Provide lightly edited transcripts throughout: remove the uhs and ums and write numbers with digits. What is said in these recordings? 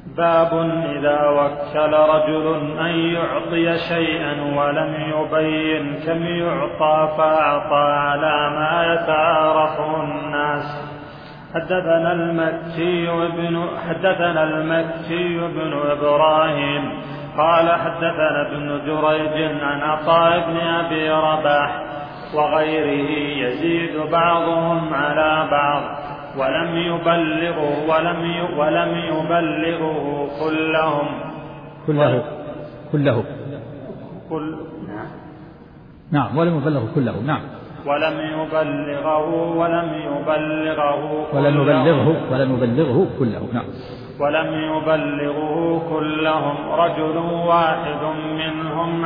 باب إذا وكل رجل أن يعطي شيئا ولم يبين كم يعطى فأعطى على ما يتعارفه الناس. حدثنا المكي بن إبراهيم قال حدثنا ابن جريج عن عطاء بن أبي رباح وغيره يزيد بعضهم على بعض ولم يبلغه كلهم. نعم ولم يبلغه كله. نعم ولم يبلغه كلهم. رجل واحد منهم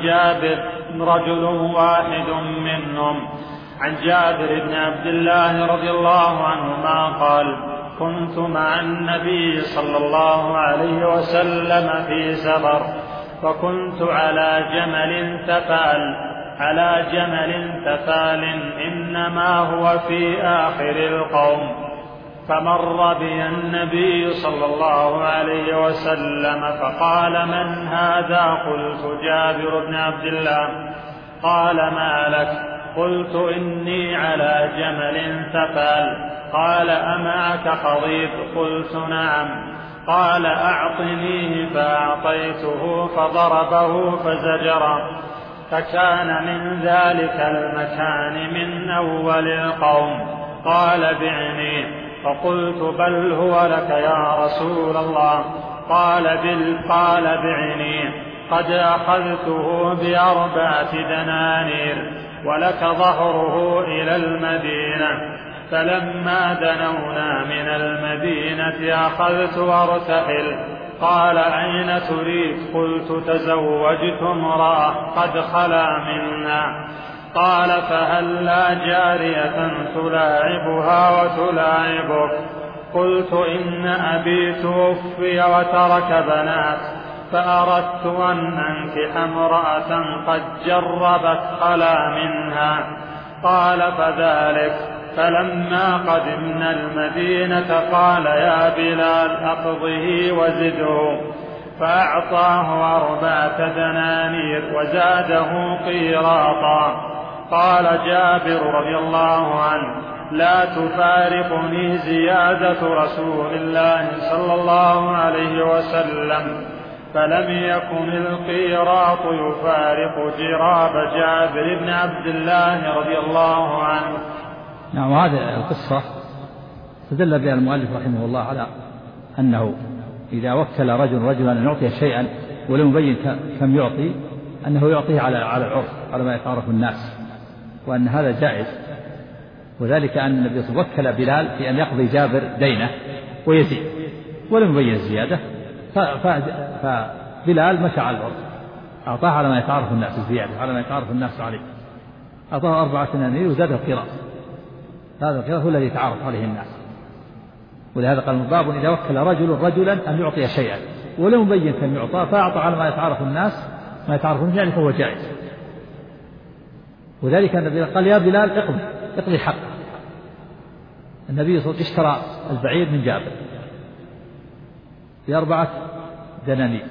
عن جابر بن عبد الله رضي الله عنهما قال: كنت مع النبي صلى الله عليه وسلم في سفر، فكنت على جمل تفال إنما هو في آخر القوم، فمر بي النبي صلى الله عليه وسلم فقال: من هذا؟ قلت: جابر بن عبد الله. قال: ما لك؟ قلت: إني على جمل تفال. قال: أمعك خضيب؟ قلت: نعم. قال: أعطنيه. فأعطيته فضربه فزجره، فكان من ذلك المكان من أول القوم. قال: بعني. فقلت: بل هو لك يا رسول الله. قال: بعني، قد أخذته ب4 دنانير ولك ظهره إلى المدينة. فلما دنونا من المدينة أخذت وارتحل. قال: أين تريد؟ قلت: تزوجت امرأة قد خلا منا. قال: فهلا جارية تلاعبها وتلاعبك؟ قلت: إن أبي توفي وترك بنات، فأردت أن أنكح امرأة قد جربت خلا منها. قال: فذلك. فلما قدمنا المدينة قال: يا بلال أقضه وزده. فأعطاه 4 دنانير وزاده قيراطا. قال جابر رضي الله عنه: لا تفارقني زيادة رسول الله صلى الله عليه وسلم. فلم يكن القيراط يفارق جراب جابر بن عبد الله رضي الله عنه. نعم. وهذه القصة استدل بها المؤلف رحمه الله على أنه إذا وكل رجلا أن يعطي شيئا ولم يبين كم يعطي، أنه يعطيه على العرف، على ما يتعرف الناس، وأن هذا جائز. وذلك أن النبي صلى الله عليه وسلم وكل بلال في أن يقضي جابر دينه ويزيد ولم يبين الزيادة، فبلال مشى على العرف، أعطاه على ما يتعرف الناس الزيادة، على ما يتعرف الناس عليه. أعطاه 4 دنانير وزاده قيراط. هذا القيراط هو الذي يتعرف عليه الناس. ولهذا قال: باب إذا وكل رجلا أن يعطي شيئا ولم يبين كم يعطى فأعطى على ما يتعرف الناس، ما يتعرف الناس، يعني فهو جائز. وذلك النبي قال: يا بلال اقضي حقه. النبي صلى الله عليه وسلم اشترى البعير من جابر ب4 دنانير،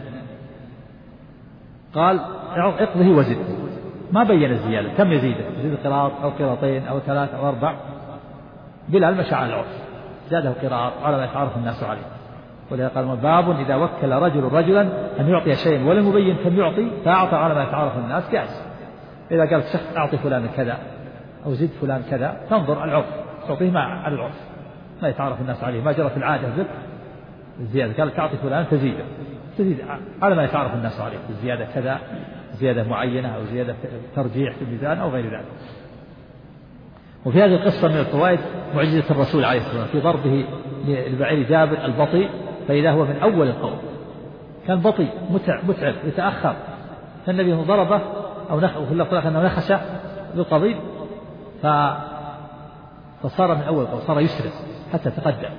قال: اقضه وزده. ما بين الزيادة كم يزيد قيراط أو قيراطين أو 3 أو 4. بلال مشى على العرف، زاده قيراط على ما يتعرف الناس عليه. ولهذا قال: باب إذا وكل رجلا أن يعطي شيئا ولم يبين كم يعطي فأعطى على ما يتعرف الناس، جائز. إذا قال شخص: أعطي فلان كذا أو زد فلان كذا، تنظر العرف، تعطيه على العرف ما يتعرف الناس عليه، ما جرت العادة الزيادة. قال: تعطي فلان تزيد على ما يتعرف الناس عليه، الزيادة كذا، زيادة معينة أو زيادة ترجيح في الميزان أو غير ذلك. وفي هذه القصة من الفوائد معجزة الرسول عليه الصلاة والسلام في ضربه للبعير جابر البطيء، فإذا هو من أول القوم، كان بطيء متعب يتأخر، فالنبي ضربه أو في اللفظ أنه نخش بالقضيب فصار من أول القوم، صار يسرع حتى تقدم.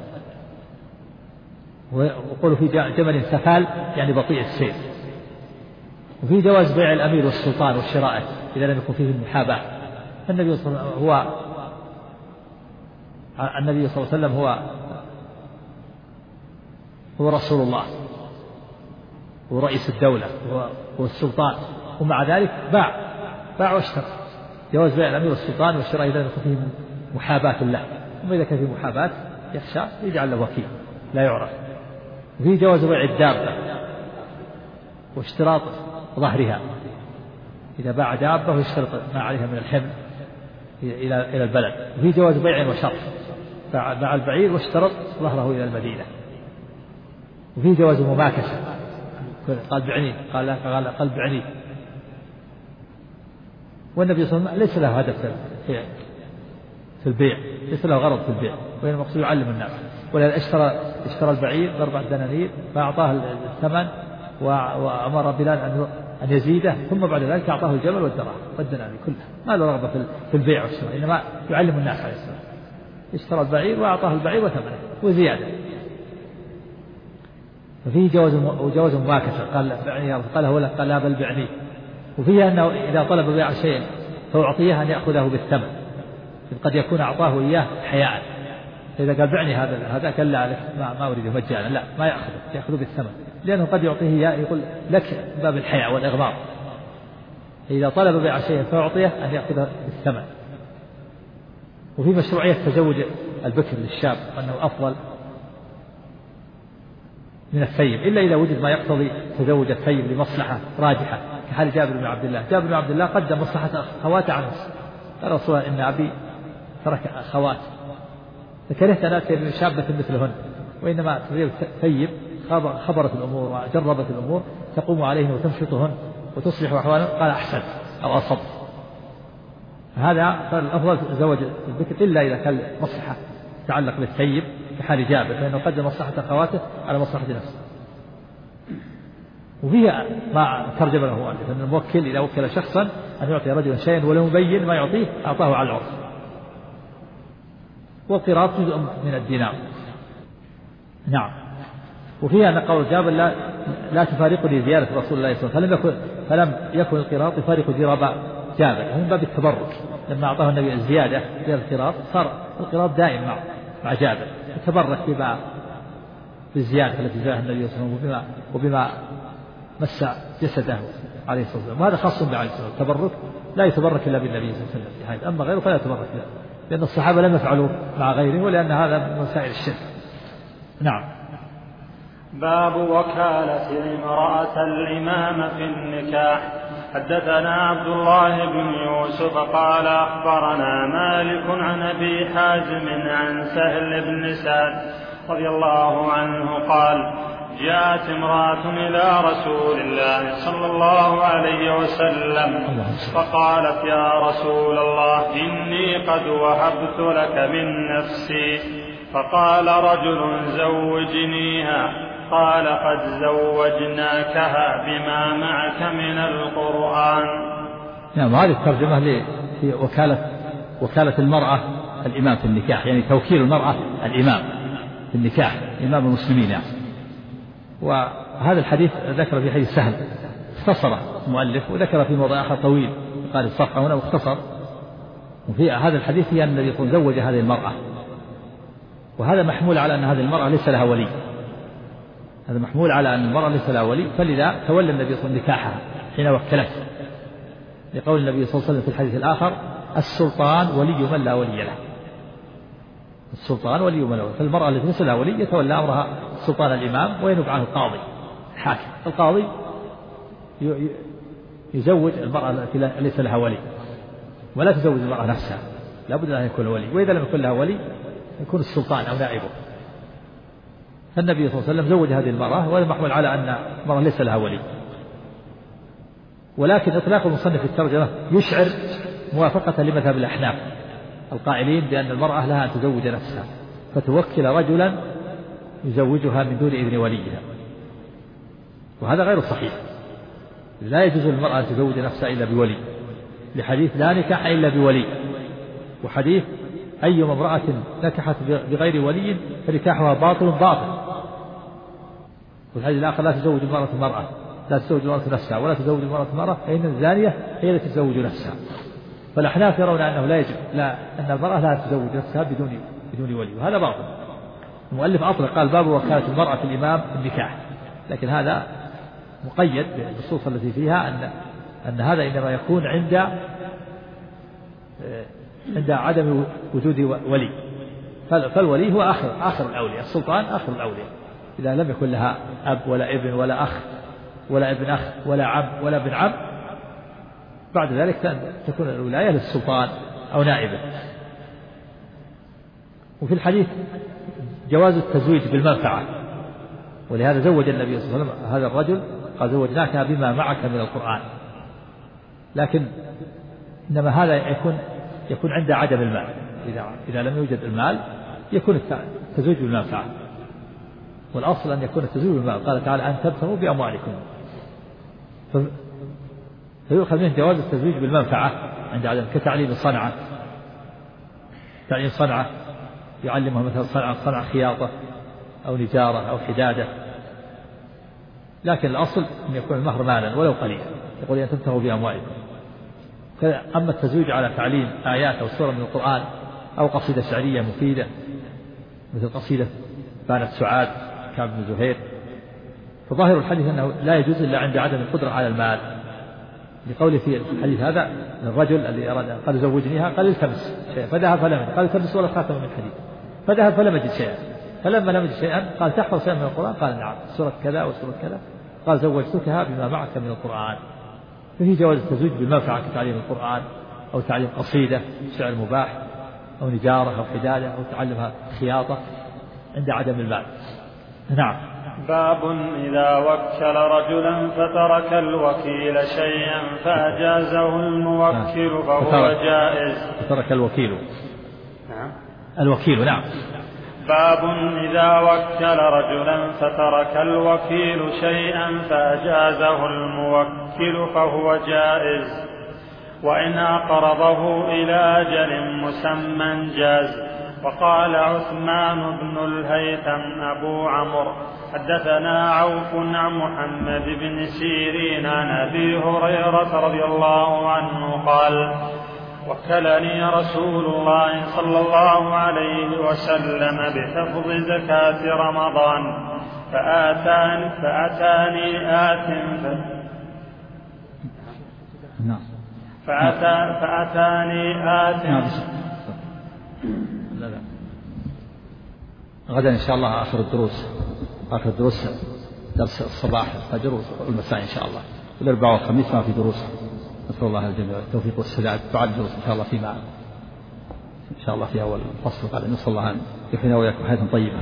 ويقول في جمل سفال يعني بطيء السير. وفي جواز بيع الأمير والسلطان وشرائه إذا لم يكن فيه المحاباة. النبي صلى الله عليه وسلم هو رسول الله، ورئيس الدولة والسلطان، ومع ذلك باع واشترى. جواز بيع الأمير والسلطان والشراء إذا كان فيه محاباة له، أما إذا كان فيه محاباة يخشى يجعل له وكيل لا يعرف. وفيه جواز بيع الدابة واشتراط ظهرها، إذا باع دابة ويشترط ما عليها من الحمل إلى البلد. وفيه جواز بيع وشرط، باع البعير واشترط ظهره إلى المدينة. وفيه جواز مماكسة، قال بعني، قال بعني. والنبي صلى الله عليه وسلم ليس له هدف في البيع، ليس له غرض في البيع، وإنما المقصود يعلم الناس. ولذا اشترى البعير ب4 دنانير فأعطاه الثمن وأمر بلال أن يزيده، ثم بعد ذلك أعطاه الجمل والدراهم والدنانير كلها. ما له رغبة في البيع والشراء، إنما يعلم الناس عليه السلام. اشترى البعير وأعطاه البعير وثمنه وزيادة. ففيه جواز مماكسة، قال لا بل بعني. وفيه أنه إذا طلب بيع شيء فأعطيه أن يأخذه بالثمن، قد يكون أعطاه إياه حياء. إذا قال بعني هذا قال لا ما أريده مجانا، لا ما يأخذه بالثمن، لأنه قد يعطيه إياه يقول لك باب الحياء والإغماض. إذا طلب بيع شيء فأعطيه أن يأخذه بالثمن. وفي مشروعية تزوج البكر للشاب، أنه أفضل من الثيب، إلا إذا وجد ما يقتضي تزوج الثيب لمصلحة راجحة، كحال جابر بن عبد الله. جابر بن عبد الله قدم مصلحة أخواته عن نفسه، قال رسول الله إن أبي ترك أخوات فكرهت أن أتي بشابة مثلهن، وإنما تزوج ثيب خبرت الأمور وجربت الأمور تقوم عليهن وتمشطهن وتصلح أحوالهن، قال أحسن أو أصب. هذا الأفضل زوج البكر إلا إذا كان مصلحة تتعلق بالثيب كحال جابر، فإنه قدم مصلحة أخواته على مصلحة نفسه. وفيها ما ترجم له مؤلف أن الموكل إذا وكل شخصا أن يعطي رجلا شيئا ولو مبين ما يعطيه أعطاه على العرف. والقراط جزء من الدينار. نعم. وفيها أن قول جابر لا تفارقني زيارة رسول الله صلى الله عليه وسلم، فلم يكن القراط يفارق جراب جابر، من باب التبرك. لما أعطاه النبي الزيادة زيادة القراط صار القراط دائم مع جابر، يتبرك بالزيادة التي زادها النبي صلى الله عليه وسلم وبما مس جسده عليه الصلاة والسلام. وهذا خاص بعليه الصلاة والسلام، التبرك لا يتبرك إلا بالنبي صلى الله عليه وسلم في هذا، أما غيره فلا يتبرك له، لأن الصحابة لم يفعلوا مع غيره، ولأن هذا من وسائل الشرك. نعم. باب وكالة المرأة الإمام في النكاح. حدثنا عبد الله بن يوسف قال أخبرنا مالك عن أبي حازم عن سهل بن سعد رضي الله عنه قال جاءت امرأة إلى رسول الله صلى الله عليه وسلم فقالت يا رسول الله إني قد وهبت لك من نفسي. فقال رجل زوجنيها. قال قد زوجناكها بما معك من القرآن. نعم. هذه الترجمة في وكالة المرأة الإمام في النكاح، يعني توكيل المرأة الإمام في النكاح، إمام المسلمين يعني. وهذا الحديث ذكر في حديث سهل، اختصر المؤلف وذكر في موضع آخر طويل، قال الصفحة هنا واختصر. وفي هذا الحديث هي أن النبي يقول زوج هذه المرأة، وهذا محمول على أن هذه المرأة ليس لها ولي، هذا محمول على أن المرأة ليس لها ولي، فلذا تولى النبي صلى الله عليه وسلم نكاحها حين وكلته، لقول النبي صلى الله عليه وسلم في الحديث الآخر السلطان ولي من لا ولي له. السلطان ولي من لا ولي، فالمرأة التي ليس لها ولي يتولى أمرها السلطان الإمام وينوب عنه القاضي الحاكم. القاضي يزوج المرأة التي ليس لها ولي، ولا تزوج المرأة نفسها، لا بد أن يكون ولي، وإذا لم يكن لها ولي يكون السلطان أو نائبه. فالنبي صلى الله عليه وسلم زوج هذه المرأة، وهذا محمول على أن المرأة ليس لها ولي. ولكن إطلاق المصنف في الترجمة يشعر موافقة لمذهب الأحناف القائلين بأن المرأة لها أن تزوج نفسها، فتوكل رجلا يزوجها من دون إذن وليها، وهذا غير صحيح. لا يجوز للمرأة أن تزوج نفسها إلا بولي، لحديث لا نكاح إلا بولي، وحديث أيما امرأة نكحت بغير ولي فنكاحها باطل. والحديث الآخر لا تزوج المرأة لا تزوج المرأة نفسها ولا تزوج المرأة فإن الزانية هي التي تزوج نفسها. فالأحناف يرون أنه لا يجب، أن المرأة لا تزوج نفسها بدون ولي، وهذا باطل. المؤلف أطلق قال باب وكالة المرأة الإمام في النكاح، لكن هذا مقيد بالنصوص التي فيها أن هذا إنما يكون عند عدم وجود ولي. فالولي هو آخر الأولياء، السلطان آخر الأولياء إذا لم يكن لها أب ولا ابن ولا أخ ولا ابن أخ ولا عم ولا ابن عم، بعد ذلك تكون الولاية للسلطان أو نائبه. وفي الحديث جواز التزويج بالمنفعة، ولهذا زوج النبي صلى الله عليه وسلم هذا الرجل قال زوجناك بما معك من القرآن، لكن إنما هذا يكون عند عدم المال. إذا لم يوجد المال يكون التزويج بالمنفعة، والأصل أن يكون التزويج بالمال. قال تعالى أن تبتغوا بأموالكم، فيؤخذ منه جواز التزويج بالمنفعة عند عدم، كتعليم صنعة، تعليم صنعة يعلمها مثلا صنعة خياطة أو نجارة أو حدادة، لكن الأصل أن يكون المهر مالا ولو قليلا، يقول أن تبتغوا بأموالكم. أما التزويج على تعليم آيات أو سورة من القرآن أو قصيدة شعرية مفيدة مثل قصيدة بانت سعاد كعب بن زهير، فظاهر الحديث أنه لا يجوز إلا عند عدم القدرة على المال، لقوله في الحديث هذا الرجل الذي أراد قال زوجنيها قال التمس شيئا فذهب فلم يجد، قال التمس ولا خاتم من حديد فذهب فلم يجد شيئا، فلما لم يجد شيئا قال تحفظ شيئا من القرآن، قال نعم سورة كذا وسورة كذا، قال زوجتكها بما معك من القرآن. ففي جواز التزويج بالمنفعة كتعليم القرآن أو تعليم قصيدة شعر مباح أو نجارة أو حدادة أو تعلمها خياطة عند عدم المال. نعم. باب إذا وكل رجلا فترك الوكيل شيئا فأجازه الموكل فهو جائز. فترك الوكيل. نعم. الوكيل. نعم. باب إذا وكل رجلا فترك الوكيل شيئا فأجازه الموكل فهو جائز، وإن أقرضه إلى أجل مسمى جاز. وقال عثمان بن الهيثم أبو عمرو حدثنا عوف عن محمد بن سيرين عن أبي هريرة رضي الله عنه قال وكلني رسول الله صلى الله عليه وسلم بحفظ زكاة رمضان فأتاني آت غدا إن شاء الله آخر الدروس درس الصباح الفجر والمساء إن شاء الله، والأربعاء والخميس ما في دروس. نسأل الله التوفيق والسداد. بعد دروس إن شاء الله فيما إن شاء الله في أول فصل. قال نسأل الله أن يحيينا وإياكم حياة طيبة.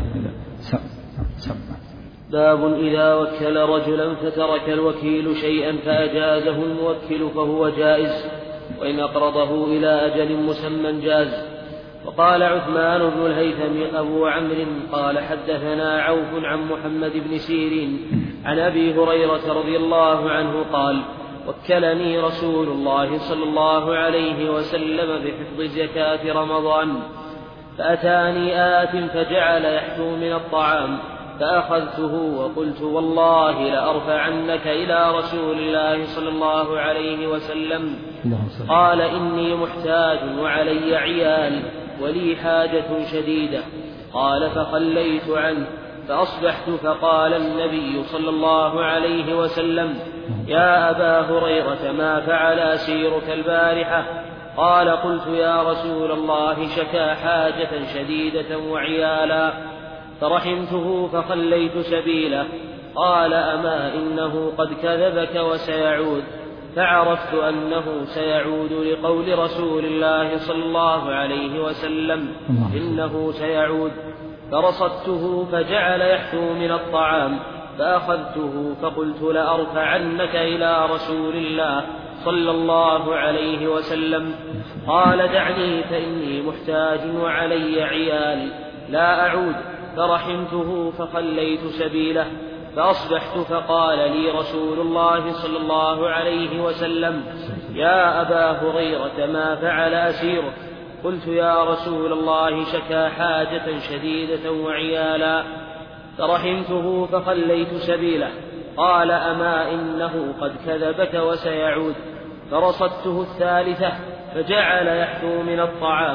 باب إذا وكل رجلا فترك الوكيل شيئا فأجازه الموكل فهو جائز، وإن أقرضه إلى أجل مسمى جاز. وقال عثمان بن الهيثم أبو عمرو قال حدثنا عوف عن محمد بن سيرين عن أبي هريرة رضي الله عنه قال وكلني رسول الله صلى الله عليه وسلم بحفظ زكاة رمضان فأتاني آت فجعل يحثو من الطعام فأخذته وقلت والله لأرفعنك إلى رسول الله صلى الله عليه وسلم. قال إني محتاج وعلي عيال ولي حاجة شديدة. قال فخليت عنه فأصبحت فقال النبي صلى الله عليه وسلم يا أبا هريرة ما فعل أسيرك البارحة؟ قال قلت يا رسول الله شكا حاجة شديدة وعيالا فرحمته فخليت سبيله. قال أما إنه قد كذبك وسيعود. فعرفت أنه سيعود لقول رسول الله صلى الله عليه وسلم إنه سيعود. فرصدته فجعل يحثو من الطعام فأخذته فقلت لأرفعنك إلى رسول الله صلى الله عليه وسلم. قال دعني فإني محتاج وعلي عيال لا أعود. فرحمته فخليت سبيله. فأصبحت فقال لي رسول الله صلى الله عليه وسلم يا أبا هريرة ما فعل أسيرك؟ قلت يا رسول الله شكا حاجة شديدة وعيالا. فرحمته فخليت سبيله. قال أما إنه قد كذبك وسيعود. فرصدته الثالثة فجعل يحثو من الطعام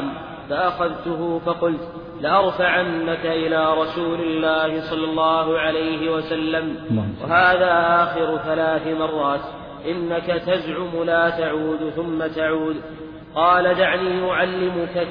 فأخذته فقلت لأرفعنك إلى رسول الله صلى الله عليه وسلم، وهذا آخر 3 مرات، إنك تزعم لا تعود ثم تعود. قال دعني أعلمك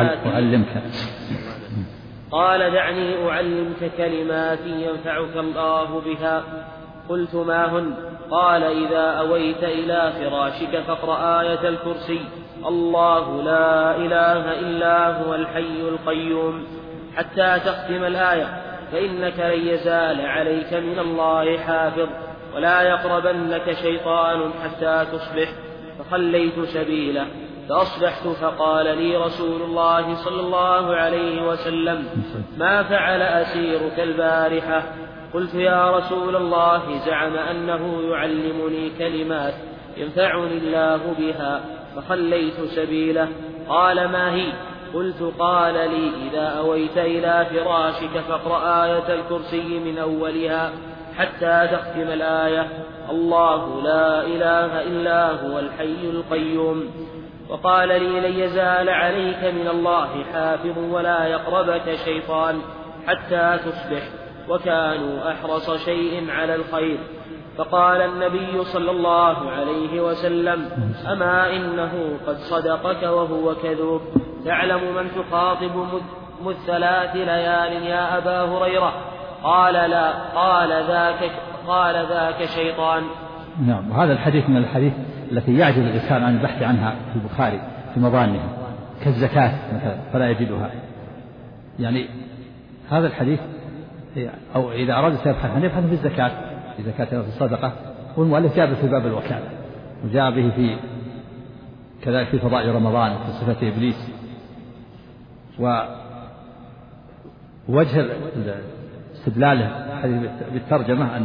كلمات ينفعك الله بها. قلت ما هن؟ قال إذا أويت إلى فراشك فاقرأ آية الكرسي، الله لا إله إلا هو الحي القيوم، حتى تختم الآية، فإنك لن يزال عليك من الله حافظ، ولا يقربنك شيطان حتى تصبح. فخليت سبيله فأصبحت، فقال لي رسول الله صلى الله عليه وسلم ما فعل أسيرك البارحة؟ قلت يا رسول الله زعم أنه يعلمني كلمات ينفعني الله بها، فخليت سبيله. قال ما هي؟ قلت قال لي إذا أويت إلى فراشك فاقرأ آية الكرسي من أولها حتى تختم الآية، الله لا إله إلا هو الحي القيوم. وقال لي لن يزال عليك من الله حافظ، ولا يقربك شيطان حتى تصبح. وكانوا أحرص شيء على الخير. فقال النبي صلى الله عليه وسلم أما إنه قد صدقك وهو كذوب، تعلم من تخاطب مذ 3 ليال يا أبا هريرة؟ قال لا. قال ذاك شيطان. نعم. وهذا الحديث من الحديث التي يعجز الإنسان عن البحث عنها في البخاري في مظانها، كالزكاة مثلا فلا يجدها. يعني هذا الحديث أو إذا أراد يبحث عنه يبحث في الزكاة، في زكاة في الصدقة. والمؤلف جاب في باب الوكالة، وجاء به في كذلك في فضائل رمضان في صفة إبليس. ووجه استدلاله بالترجمة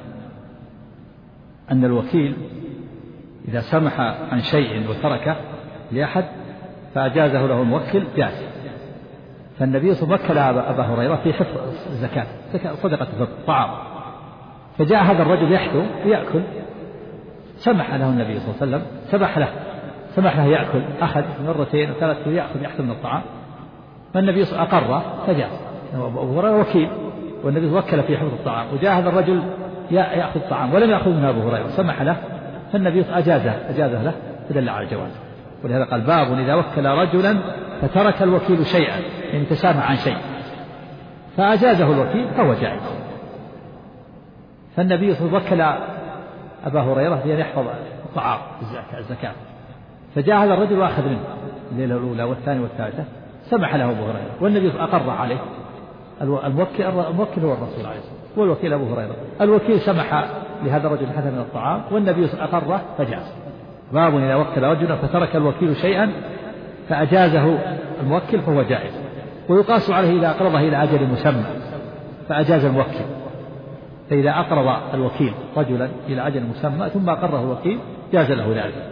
أن الوكيل إذا سمح عن شيء وتركه لأحد فأجازه له الموكل جاز. فالنبي صلى الله عليه وسلم وكل أبا هريرة في حفظ الزكاة، صدقة الطعام، فجاء هذا الرجل يحثو ويأكل، سمح له النبي صلى الله عليه وسلم، سمح له يأكل، أخذ 2 و3 يأخذ من الطعام، فالنبي صلى الله عليه وسلم أقر فجاز. أبو هريرة وكيل والنبي وكل في حفظ الطعام، وجاء هذا الرجل يأخذ الطعام ولم يأخذ من أبو هريرة، سمح له، فالنبي أجازه له، فدل على الجواز. ولهذا قال باب إذا وكل رجلا فترك الوكيل شيئا، يعني تسامح عن شيء فأجازه الوكيل فهو جائز. فالنبي صلى الله عليه وسلم وكل أبا هريرة بأن يحفظ الطعام الزكاة، فجاء هذا الرجل وأخذ منه الليلة الأولى والثانية والثالثة، سمح له أبو هريرة والنبي أقر عليه. الموكل هو الرسول عليه الصلاة والسلام، والوكيل أبو هريرة. الوكيل سمح لهذا الرجل حتى من الطعام والنبي أقره فجاز. باب إذا وكل رجلا فترك الوكيل شيئا فأجازه الموكل فهو جائز. ويقاس عليه إذا أقرضه إلى أجل مسمى فأجاز الموكل، فإذا أقرض الوكيل رجلا إلى أجل مسمى ثم أقره الوكيل جاز له ذلك.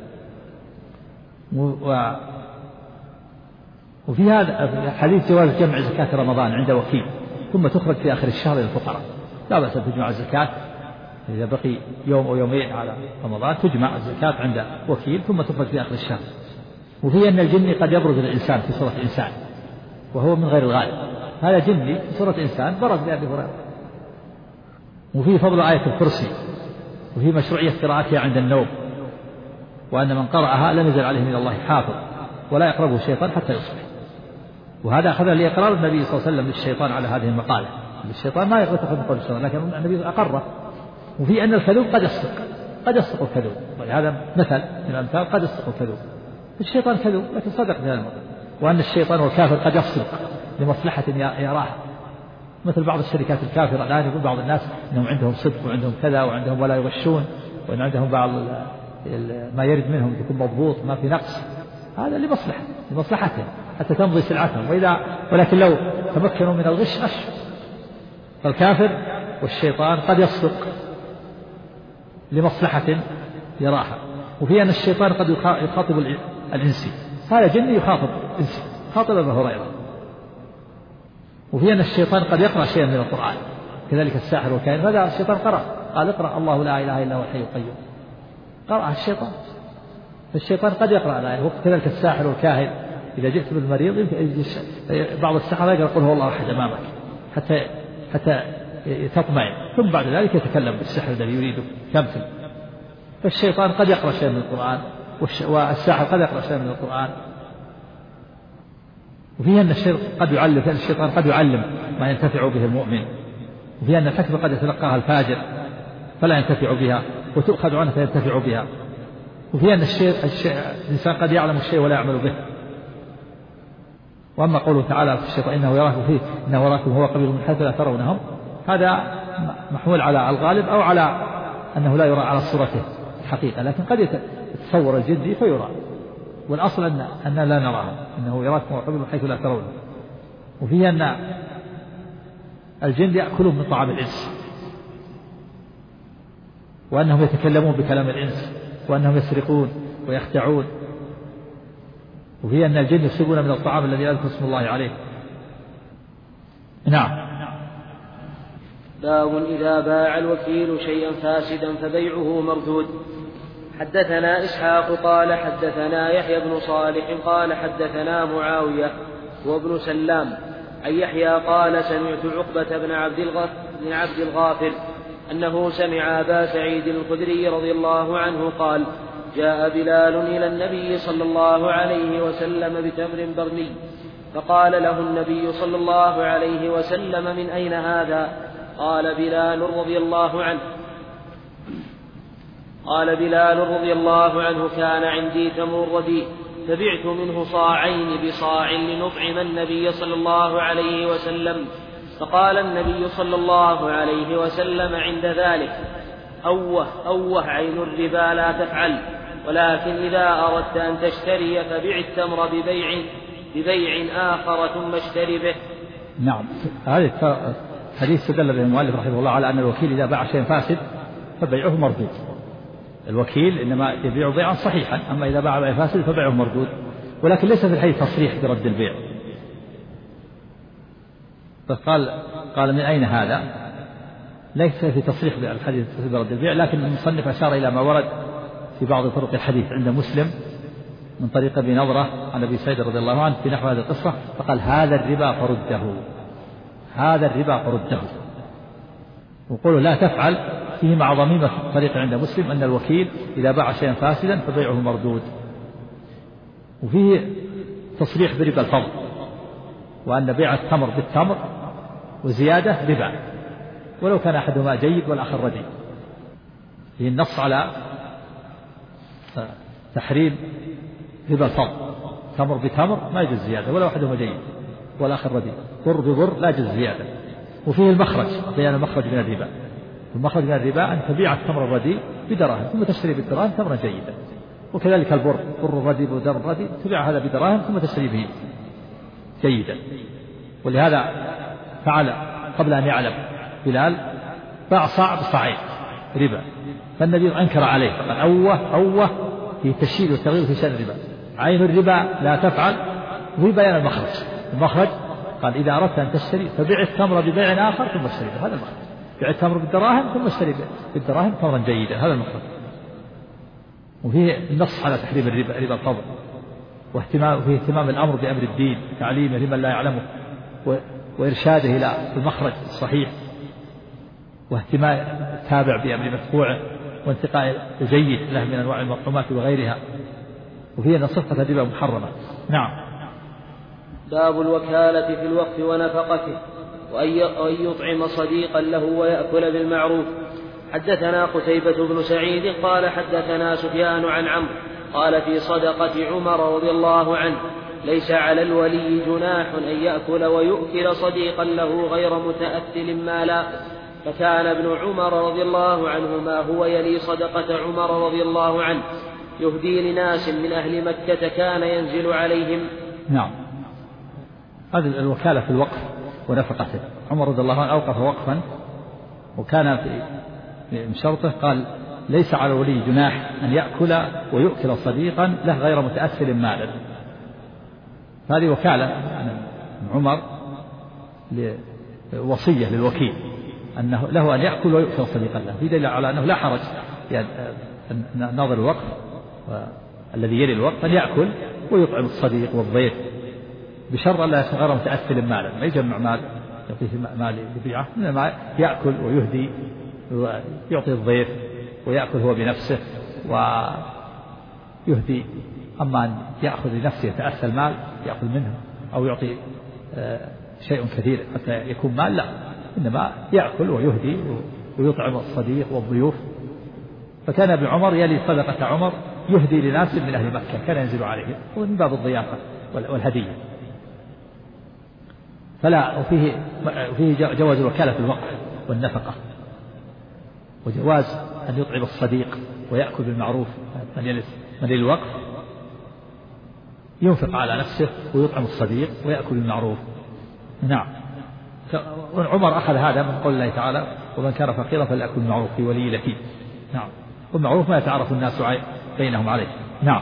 وفي هذا حديث جواز جمع زكاة رمضان عند وكيل ثم تخرج في آخر الشهر للفقراء، لا بأس تجمع الزكاة إذا بقي يوم أو يومين على رمضان، تجمع الزكاة عند وكيل ثم تخرج في آخر الشهر. وفي أن الجن قد يبرز الإنسان في صورة إنسان وهو من غير الغالب، هذا جني في صورة إنسان برز لأبي هريرة. وفي فضل آية الكرسي، وفي مشروعية قراءتها عند النوم، وأن من قرأها لم يزل عليه من الله حافظ ولا يقربه الشيطان حتى يصبح. وهذا أخذ لإقرار النبي صلى الله عليه وسلم للشيطان على هذه المقالة. الشيطان ما يغلط من قول الشيطان، لكن النبي أقره. وفي أن الكذوب قد يصدق الكذوب، ولهذا مثل من الأمثال قد يصدق الكذوب. الشيطان كذوب لكن صدق في هذا الموضوع. وأن الشيطان والكافر قد يصدق لمصلحة يراها، مثل بعض الشركات الكافرة الآن يقول بعض الناس أنهم عندهم صدق وعندهم كذا وعندهم ولا يغشون، وأن عندهم بعض ما يرد منهم يكون مضبوط ما في نقص، هذا لمصلحتهم حتى تمضي سلعتهم. ولكن لو تمكنوا من الغش غش. فالكافر والشيطان قد يصدق لمصلحة يراها. وفي أن الشيطان قد يخاطب الإنسي، هذا جن يخاطب إنسي، خاطب أبا هريرة. وفي أن الشيطان قد يقرأ شيئا من القرآن، كذلك الساحر والكاهن، هذا الشيطان قال اقرأ الله لا إله إلا هو الحي القيوم، قرأ الشيطان. فالشيطان قد يقرأ الآية، وكذلك الساحر والكاهن إذا جئت بالمريض بعض السحرة يقول قل هو الله أحد أمامك حتى تطمئن، ثم بعد ذلك يتكلم بالسحر الذي يريده تمثل. فالشيطان قد يقرأ شيئا من القرآن والساحر قد يقرأ شيئا من القرآن. وفيها أن الشيطان قد يعلم ما ينتفع به المؤمن، وفيها أن الحكمة قد يتلقاها الفاجر فلا ينتفع بها وتؤخذ عنه فينتفع بها، وفيها أن الإنسان قد يعلم الشيء ولا يعمل به. وأما قوله تعالى في الشيطان إنه يراكم هو قبيل من حيث لا ترونهم، هذا محمول على الغالب أو على أنه لا يرى على صورته الحقيقة، لكن قد يتصور الجدي فيرى، والأصل أن لا نراه، إنه يراكم هو قبيل من حيث لا ترونهم. وفيه أن الجن يأكلون من طعام الإنس، وأنهم يتكلمون بكلام الإنس، وأنهم يسرقون ويخدعون. وفيه أن الجن يسرقون من الطعام الذي يذكر اسم الله عليه. نعم. باب إذا باع الوكيل شيئا فاسدا فبيعه مردود. حدثنا إسحاق قال حدثنا يحيى بن صالح قال حدثنا معاوية وابن سلام عن يحيى قال سمعت عقبة بن عبد الغافر أنه سمع أبا سعيد الخدري رضي الله عنه قال جاء بلال إلى النبي صلى الله عليه وسلم بتمر برني، فقال له النبي صلى الله عليه وسلم من أين هذا؟ قال بلال رضي الله عنه كان عندي تمر رديء فبعت منه صاعين بصاع لنطعم النبي صلى الله عليه وسلم. فقال النبي صلى الله عليه وسلم عند ذلك أوه عين الربا لا تفعل، ولكن إذا أردت أن تشتري فبيع التمر ببيع آخر ثم اشتري به. نعم. هذا حديث استدل به المؤلف رحمه الله على أن الوكيل إذا باع شيئا فاسد فبيعه مردود. الوكيل إنما يبيع بيعا صحيحا، أما إذا باع بيع فاسد فبيعه مردود. ولكن ليس في الحديث تصريح برد البيع. فقال من أين هذا؟ ليس في تصريح بالحديث برد البيع، لكن المصنف أشار إلى ما ورد في بعض طرق الحديث عند مسلم من طريق ابي نضرة عن ابي سعيد رضي الله عنه في نحو هذه القصة، فقال هذا الربا فرده. وقوله لا تفعل فيه مع ضميمة طريق عند مسلم أن الوكيل إذا باع شيئا فاسدا فبيعه مردود. وفيه تصريح بربا الفضل، وأن بيع التمر بالتمر وزيادة ربا ولو كان أحدهما جيد والآخر رديء. فيه النص على تحريم ربا الفضل، تمر بتمر ما يجوز زيادة ولو أحدهما جيد والآخر رديء، بر ببر لا يجوز زيادة. وفيه المخرج، بيان المخرج من الربا. المخرج من الربا أن تبيع التمر الرديء بدراهم ثم تشتري بالدراهم تمرا جيدا، وكذلك بر الرديء ودر الرديء تبيع هذا بدراهم ثم تشتري به جيدا. ولهذا فعل قبل أن يعلم بلال باع صاع بصاعين ربا، فالنبي أنكر عليه فقال أوه في تشييد والتغيير في شأن الربا، عين الربا لا تفعل. وفي بيان المخرج قال إذا أردت أن تشتري فبيع التمر ببيع آخر ثم اشتري به، هذا المخرج. بيع التمر بالدراهم ثم اشتري بالدراهم تمرا جيدا، هذا المخرج. وفيه النص على تحريم الربا، ربا الفضل، وفيه اهتمام الأمر بأمر الدين، تعليمه لمن لا يعلمه وإرشاده إلى المخرج الصحيح، واهتمام التابع بأمر متبوعه وانتقاء الجيد له من أنواع المطعومات وغيرها. وفيه أن صفة الربا محرمة. نعم. باب الوكالة في الوقف ونفقته، وأن يطعم صديقا له ويأكل بالمعروف. حدثنا قتيبة بن سعيد قال حدثنا سفيان عن عمرو قال في صدقة عمر رضي الله عنه ليس على الولي جناح أن يأكل ويؤكل صديقا له غير متأثل مالا. فكان ابن عمر رضي الله عنهما هو يلي صدقة عمر رضي الله عنه يهدي لناس من أهل مكة كان ينزل عليهم. نعم. هذه الوكالة في الوقف ونفقته. عمر رضي الله عنه أوقف وقفا وكان من شرطه قال ليس على الولي جناح أن يأكل ويؤكل صديقا له غير متأثل مالا. هذه وكالة من عمر وصية للوكيل أنه له أن يأكل ويؤكل صديقا له، في دليل على أنه لا حرج يعني ناظر الوقف الذي يلي الوقف أن يأكل ويطعم الصديق والضيف بشرط ألا يكون غير متأثل مالا، ما يجمع مال يعطيه مال يبيعه، إنما يأكل ويهدي ويعطي الضيف ويأكل هو بنفسه ويهدي. أما أن يأخذ لنفسه يتأثل مال يأخذ منه أو يعطي شيء كثير حتى يكون مال، لا، إنما يأكل ويهدي ويطعم الصديق والضيوف. فكان ابن عمر يلي صدقة عمر يهدي لناس من أهل مكة كان ينزل عليهم، ومن باب الضيافة والهدية. فلا وفيه جواز الوكالة في الوقف والنفقة، وجواز أن يطعم الصديق ويأكل بالمعروف. من يلي الوقف ينفق على نفسه ويطعم الصديق ويأكل بالمعروف. نعم. عمر أخذ هذا من قول الله تعالى ومن كان فقيرا فليأكل بالمعروف في ولي اليتيم. نعم. والمعروف ما يتعارف الناس بينهم عليه. نعم.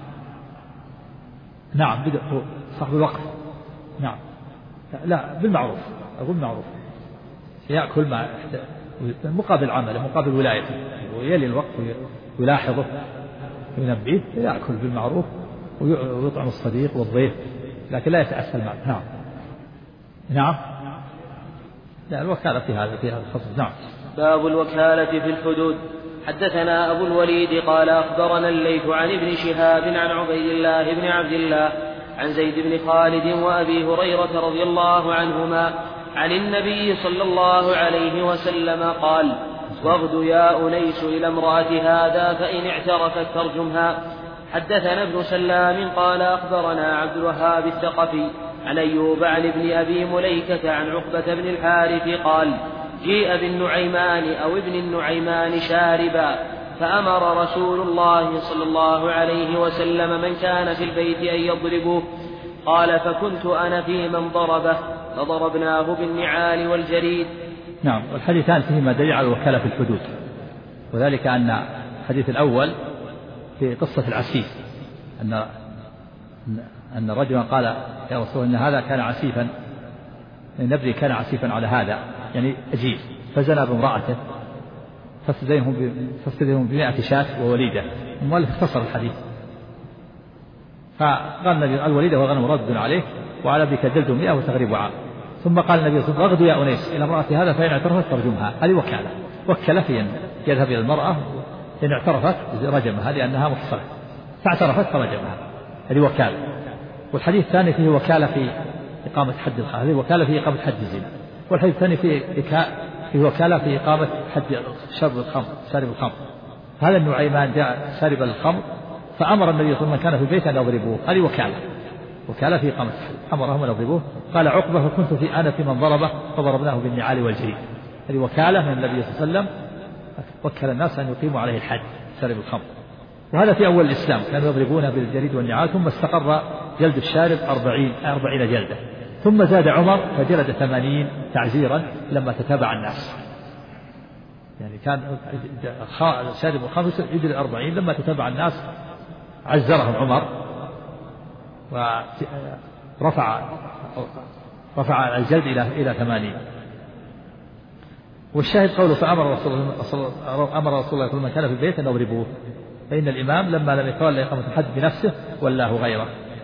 نعم صاحب الوقف. نعم. لا بالمعروف، أقول بالمعروف يأكل ما مقابل عمله مقابل ولايته، ويلي الوقت ويلاحظه وينبيه يأكل بالمعروف ويطعم الصديق والضيف، لكن لا يتأثل معه. نعم. نعم. لا الوكالة في هذا الخصوص. نعم. باب الوكالة في الحدود. حدثنا أبو الوليد قال أخبرنا الليث عن ابن شهاب عن عبيد الله بن عبد الله عن زيد بن خالد وأبي هريرة رضي الله عنهما عن النبي صلى الله عليه وسلم قال: واغد يا أنيس إلى امرأة هذا فإن اعترفت فارجمها. حدثنا ابن سلام قال أخبرنا عبد الوهاب الثقفي عن أيوب عن ابن أبي مليكة عن عقبة بن الحارث قال: جيء بالنعيمان أو ابن النعيمان شاربا فأمر رسول الله صلى الله عليه وسلم من كان في البيت أن يضربوه. قال: فكنت أنا في من ضربه فضربناه بالنعال والجريد. نعم. والحديثان فيهما دليل على الوكالة في الحدود، وذلك أن الحديث الأول في قصة العسيف أن رجلا قال: يا رسول الله إن هذا كان عسيفا، النبي كان عسيفا على هذا يعني أجيب، فزنى بامرأته فافتديهم ب100 شاة ووليدة. المؤلف اختصر الحديث فقال النبي: الوليدة والغنم رد عليه وعلى ابنك جلد 100 وتغريب عام. ثم قال النبي صلى الله عليه وسلم: اغدوا يا أنيس إلى امرأة هذا فإن اعترفت فارجمها. هذه وكالة، وكل في أن يذهب إلى المرأة إن اعترفت رجمها لأنها محصنة، فاعترفت فرجمها، هذه وكالة. والحديث الثاني فيه وكالة في إقامة حد الخمر، هذه وكالة في إقامة حد الزنا. والحديث الثاني فيه وكالة في إقامة حد شرب الخمر. هذا النعيمان جاء شارب الخمر فأمر النبي صلى الله عليه وسلم من كان في البيت أن يضربوه، هذه وكالة في إقامة، أمرهم أن يضربوه. قال عقبة: فكنت أنا في من ضربه فضربناه بالنعال والجريد. هذه وكالة من النبي صلى الله عليه وسلم، وكل الناس أن يقيموا عليه الحد شارب الخمر. وهذا في أول الإسلام كانوا يضربونه بالجريد والنعال، ثم استقر جلد الشارب 40 جلدة، ثم زاد عمر فجلد 80 تعزيرا لما تتابع الناس. يعني كان شارب الخمر يجلد 40، لما تتابع الناس عزرهم عمر ورفع الجلد إلى 80. والشاهد قوله: فأمر رسول الله من كان في البيت أن يضربوه، فإن الإمام لما لم يتولى إقامة الحد بنفسه ولاه غيره.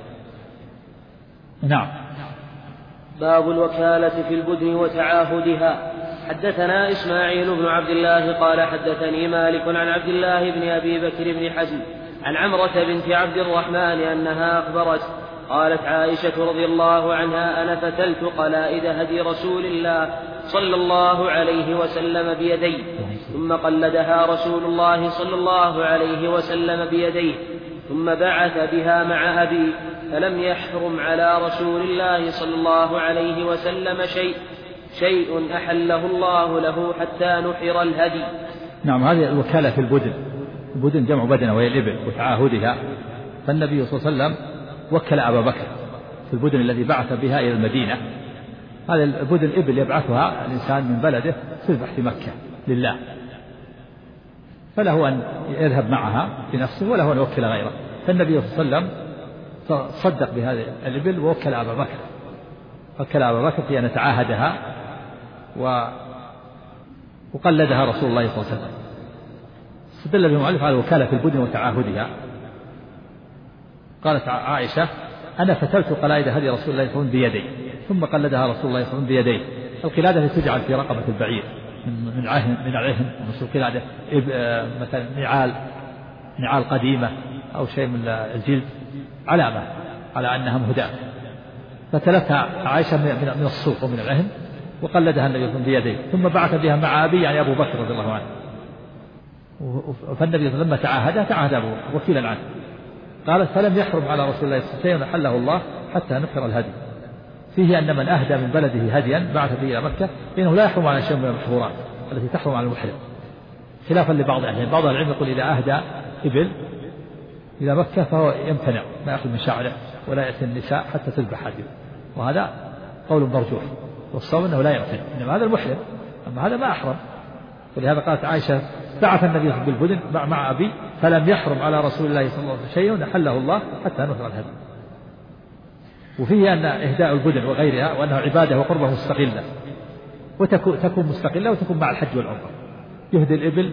نعم. باب الوكالة في البدن وتعاهدها. حدثنا إسماعيل بن عبد الله قال حدثني مالك عن عبد الله بن أبي بكر بن حزم عن عمرة بنت عبد الرحمن أنها أخبرت قالت عائشة رضي الله عنها: أنا فتلت قلائد هدي رسول الله صلى الله عليه وسلم بيدي، ثم قلدها رسول الله صلى الله عليه وسلم بيديه، ثم بعث بها مع أبي، فلم يحرم على رسول الله صلى الله عليه وسلم شيء أحله الله له حتى نحر الهدي. نعم. هذه الوكالة في البدن جمع بدنة وهي الإبل وتعاهدها. فالنبي صلى الله عليه وسلم وكل أبا بكر في البدن الذي بعث بها إلى المدينة. هذه البدن الإبل يبعثها الإنسان من بلده تذبح في مكة لله، فله أن يذهب معها بنفسه وله أن يوكل غيره. فالنبي صلى الله عليه وسلم صدق بهذه الإبل ووكل أبا بكر، وكل أبا بكر في أن يتعاهدها وقلدها رسول الله صلى الله عليه وسلم. استدل المؤلف على الوكالة في البدن وتعاهدها. قالت عائشة: أنا فتلت قلائد هدي رسول الله صلى الله عليه وسلم بيدي، ثم قلدها رسول الله صلى الله عليه وسلم بيديه. القلادة التي تجعل في رقبة البعير من العهن، مثل قلادة مثلا نعال قديمة أو شيء من الجلد، علامة على أنها مهداة. فتلتها عائشة من الصوف ومن العهن، وقلدها النبي صلى الله عليه وسلم بيديه، ثم بعث بها مع أبي يعني أبو بكر رضي الله عنه. فالنبي لما تعاهد أبو بكر وكيلا عنه. قالت: فلم يحرم على رسول الله صلى الله عليه وسلم حله الله حتى نحر الهدي. فيه أن من أهدى من بلده هديا بعث به إلى مكة فإنه لا يحرم على شيء من المحظورات التي تحرم على المحرم، خلافا لبعض أهل العلم. بعض العلم يقول إذا أهدى إبل إلى مكة فهو يمتنع، ما يأخذ من شعره ولا يأتي النساء حتى تذبح هديه، وهذا قول مرجوح، والصواب أنه لا يمتنع، إنما هذا المحرم، أما هذا ما أحرم. ولهذا قالت عائشة: بعث النبي بالبدن مع أبي فلم يحرم على رسول الله صلى الله عليه وسلم شيء نحله الله حتى نحر الهدي. وفيه أن إهداء البدن وغيرها وأنها عبادة وقربة مستقلة، وتكون مستقلة وتكون مع الحج والعمرة. يهدي الإبل،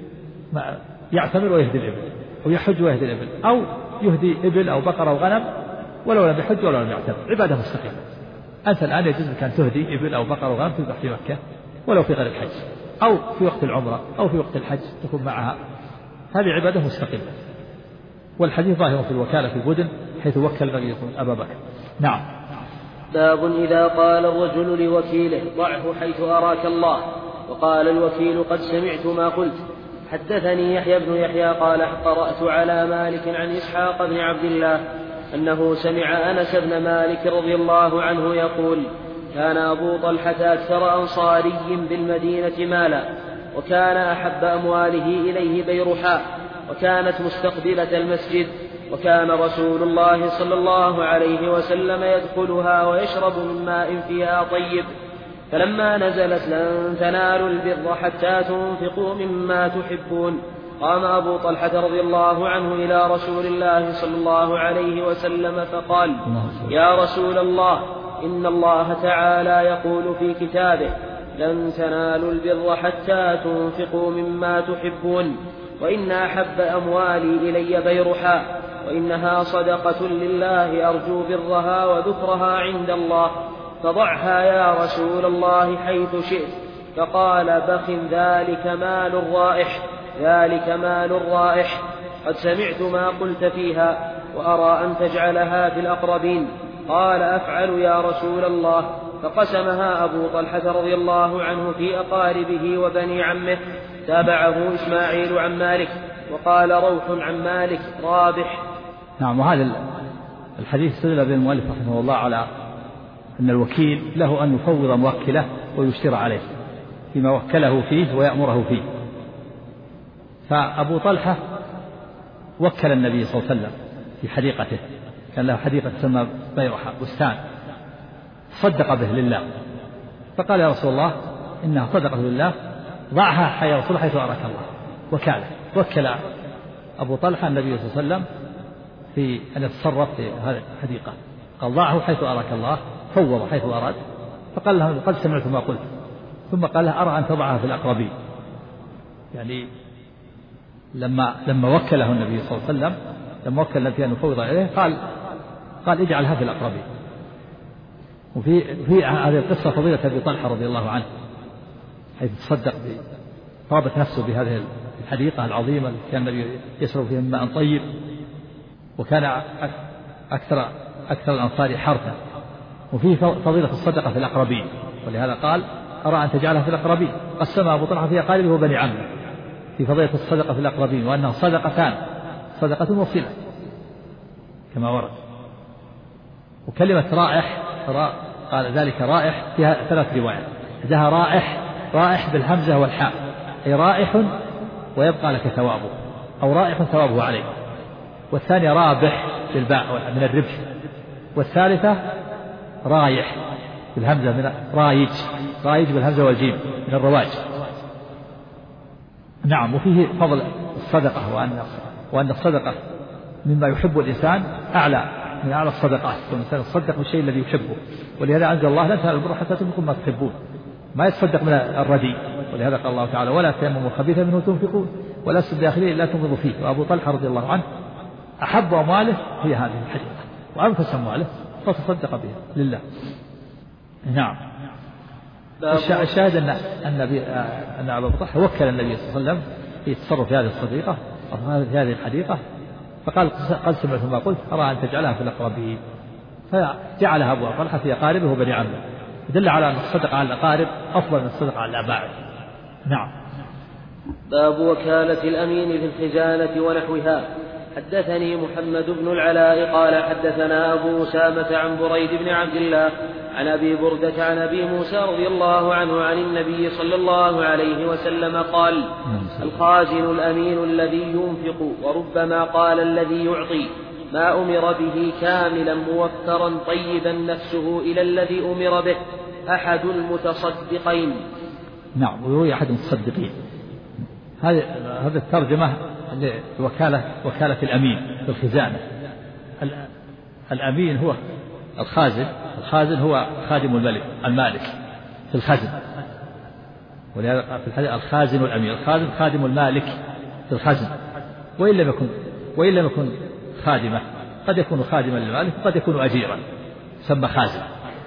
يعتمر ويهدي الإبل، أو يحج ويهدي الإبل، أو يهدي إبل أو بقرة أو غنم ولو لم يحج ولو لم يعتمر، عبادة مستقلة. أنت الآن يجوز لك أن تهدي إبل أو بقرة أو غنم تذبح في مكة ولو في غير الحج، أو في وقت العمرة أو في وقت الحج تكون معها، هذه عبادة مستقلة. والحديث ظاهر في الوكالة في البدن حيث وكل النبي أبا بكر. نعم. باب إذا قال الرجل لوكيله: ضعه حيث أراك الله، وقال الوكيل: قد سمعت ما قلت. حدثني يحيى بن يحيى قال: قرأت على مالك عن إسحاق بن عبد الله أنه سمع أنس بن مالك رضي الله عنه يقول: كان أبو طلحة أكثر أنصاري بالمدينة مالا، وكان أحب أمواله إليه بيرحاء، وكانت مستقبلة المسجد، وكان رسول الله صلى الله عليه وسلم يدخلها ويشرب من ماء فيها طيب. فلما نزلت: لن تنالوا البر حتى تنفقوا مما تحبون، قام أبو طلحة رضي الله عنه إلى رسول الله صلى الله عليه وسلم فقال: يا رسول الله، إن الله تعالى يقول في كتابه: لن تنالوا البر حتى تنفقوا مما تحبون، وإن أحب أموالي إلي بيرحاء، وإنها صدقة لله أرجو برها وذكرها عند الله، فضعها يا رسول الله حيث شئت. فقال: بخ، ذلك مال رائح، ذلك مال رائح، قد سمعت ما قلت فيها، وأرى أن تجعلها في الأقربين. قال: أفعل يا رسول الله. فقسمها أبو طلحة رضي الله عنه في أقاربه وبني عمه. تابعه إسماعيل عن مالك، وقال روح عن مالك: رابح. نعم. وهذا الحديث استدل به المؤلف رحمه الله على أن الوكيل له أن يفوض موكله ويشترى عليه فيما وكله فيه ويأمره فيه. فأبو طلحة وكل النبي صلى الله عليه وسلم في حديقته، كان له حديقة تسمى بيرحاء، بستان، صدق به لله. فقال: يا رسول الله، إنها صدقة لله، ضعها يا رسول الله حيث أراك الله. وكاله، وكل أبو طلحة النبي صلى الله عليه وسلم في أن يتصرف في هذه الحديقة، قال: ضعه حيث أراك الله، فوض حيث أراد. فقال له: قد سمعت ما قلت. ثم قال له: أرى أن تضعها في الأقربين. يعني لما وكله النبي صلى الله عليه وسلم، لما وكل التي أن يفوض إليه، قال: اجعلها في الأقربين. وفي هذه القصة فضيلة أبي طلحة رضي الله عنه، حيث تصدق طابت نفسه بهذه الحديقة العظيمة التي كان النبي يشرب فيها ماء طيب، وكان أكثر الأنصار حرثا. وفيه فضيلة الصدقة في الأقربين، ولهذا قال: أرى أن تجعلها في الأقربين. قسم أبو طلحة في أقاربه وبني عمه في فضيلة الصدقة في الأقربين، وأنها صدقتان، صدقة وصلة كما ورد. وكلمة رائح قال ذلك رائح فيها 3 روايات: إذا رائح بالهمزة والحاء، أي رائح ويبقى لك ثوابه، أو رائح ثوابه عليك. والثانية رابح بالباء من الربح. والثالثة رايح بالهمزة من رايج بالهمزة والجيم من الرواج. نعم. وفيه فضل الصدقة، وأن الصدقة مما يحب الإنسان من أعلى الصدقات، والإنسان يتصدق بالشيء الذي يحبه. ولهذا أنزل الله: لا تنالوا البر حتى تنفقوا ما تحبون. ما يتصدق من الرديء، ولهذا قال الله تعالى: ولا تيمموا الخبيث منه تنفقون، ولا تسدوا داخلين إلا تنفضوا فيه. وأبو طلحة رضي الله عنه أحب أمواله هي هذه الحديقة، وأنفس أمواله فتصدق بها لله. نعم. الشاهد أن أبا بطح وكل النبي صلى الله عليه وسلم في التصرف في هذه الصديقة أو في هذه الحديقة، فقال قد سمعت ما قلت أرى أن تجعلها في الأقربين، فجعلها أبو طلحة في أقاربه وبني عمه، يدل على أن الصدقة على الأقارب أفضل من الصدقة على الأباعد. نعم. باب وكالة الأمين في الخزانة ونحوها. حدثني محمد بن العلاء قال حدثنا أبو أسامة عن بريد بن عبد الله عن أبي بردة عن أبي موسى رضي الله عنه عن النبي صلى الله عليه وسلم قال: الخازن الأمين الذي ينفق، وربما قال الذي يعطي، ما أمر به كاملا موفرا طيبا نفسه إلى الذي أمر به، أحد المتصدقين. نعم. ويروي أحد المتصدقين. هذا الترجمة وكالة الأمين في الخزانة. الأمين هو الخازن هو خادم المالك في الخزن، ولهذا في الحديث الخازن الأمين، الخازن خادم المالك في الخزن، وإن لم يكن خادمة، قد يكون خادما للمالك وقد يكون أجيرا سمى خازن،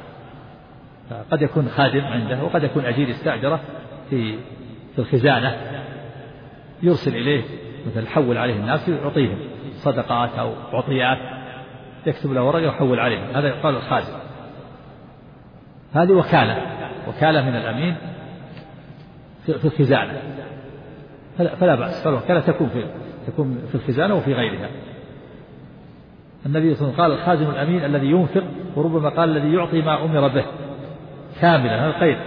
قد يكون خادم عنده وقد يكون أجير استأجره في الخزانة، يرسل إليه مثل يحول عليه الناس يعطيهم صدقات أو عطيات، يكتب له ورقة ويحول عليهم، هذا يقال الخازن. هذه وكالة من الأمين في الخزانة، فلا بأس، فالوكالة تكون في الخزانة وفي غيرها. النبي صلى الله عليه وسلم قال: الخازن الأمين الذي ينفق، وربما قال الذي يعطي ما أمر به كاملا، هذا القيد،